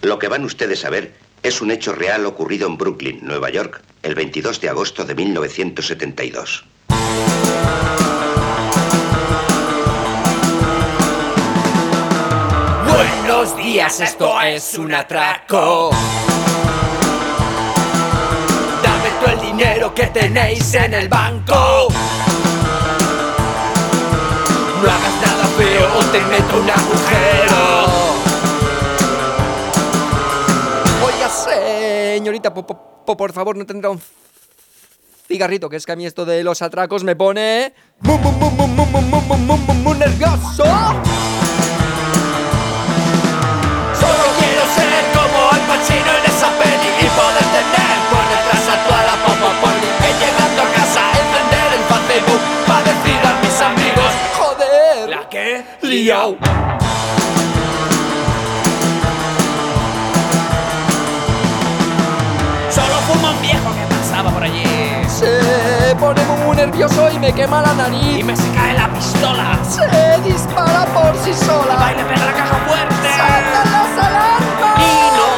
Lo que van ustedes a ver es un hecho real ocurrido en Brooklyn, Nueva York, el 22 de agosto de 1972. Buenos días, esto es un atraco. Dame todo el dinero que tenéis en el banco. No hagas nada feo o te meto un agujero. Oiga, señorita, por favor, ¿no tendrá un cigarrito? Que es que a mí esto de los atracos me pone muy nervioso. Solo quiero ser como Al Pacino en esa peli y poder tener por detrás a toda la popopoli. Que llegando a casa encender el Facebook para decir a mis amigos: joder, ¿la qué? Liao. Solo fumo un viejo que pasaba por allí. Se pone muy nervioso y me quema la nariz. Y me se cae la pistola. Se dispara por sí sola. Va y le pega la caja fuerte. ¡Saltan las alarmas! Nino.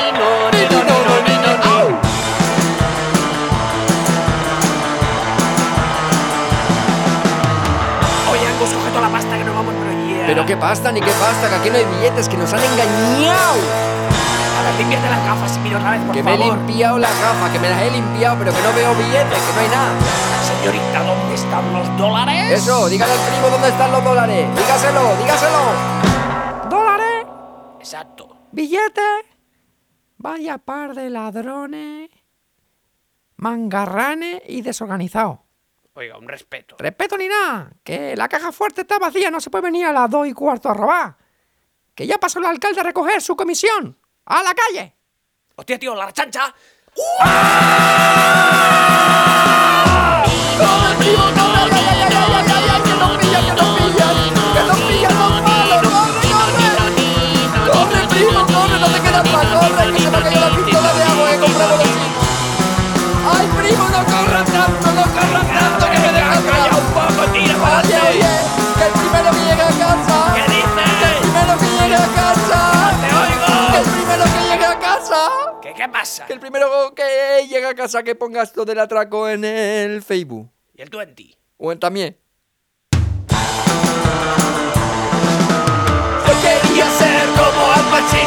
Oye, Angus, coge toda la pasta que nos vamos por allí. ¿Pero qué pasta? Ni qué pasta, que aquí no hay billetes, que nos han engañado. A ver, límpiate las gafas y mira otra vez, por Que favor. me he limpiado la gafa, que me las he limpiado, pero que no veo billetes, que no hay nada. Señorita, ¿dónde están los dólares? Eso, dígale al primo dónde están los dólares. Dígaselo. ¿Dólares? Exacto. ¿Billetes? Vaya par de ladrones, mangarranes y desorganizados. Oiga, un respeto. Respeto ni nada, que la caja fuerte está vacía, no se puede venir a las 2:15 a robar. Que ya pasó el alcalde a recoger su comisión. ¡A la calle! Hostia, tío, la chancha. ¡Corre, primo, corre! ¡Que nos pillan los malos! ¡Corre, primo, corre! ¡No te quedas más! ¡Corre, que se me ha caído la pistola de agua que compramos los chicos! ¡Ay, primo, no corras tanto, que me dejas Calla un poco, tira para Oye, adelante. que el primero que llegue a casa... ¿Qué dices? ¡Que el primero que llegue a casa! ¡Te oigo! ¡Que el primero que llegue a casa! ¿Qué pasa? Que el primero que llegue a casa que ponga esto del atraco en el Facebook. ¿Y el 20? O en también. Yo quería ser como Al Pacino.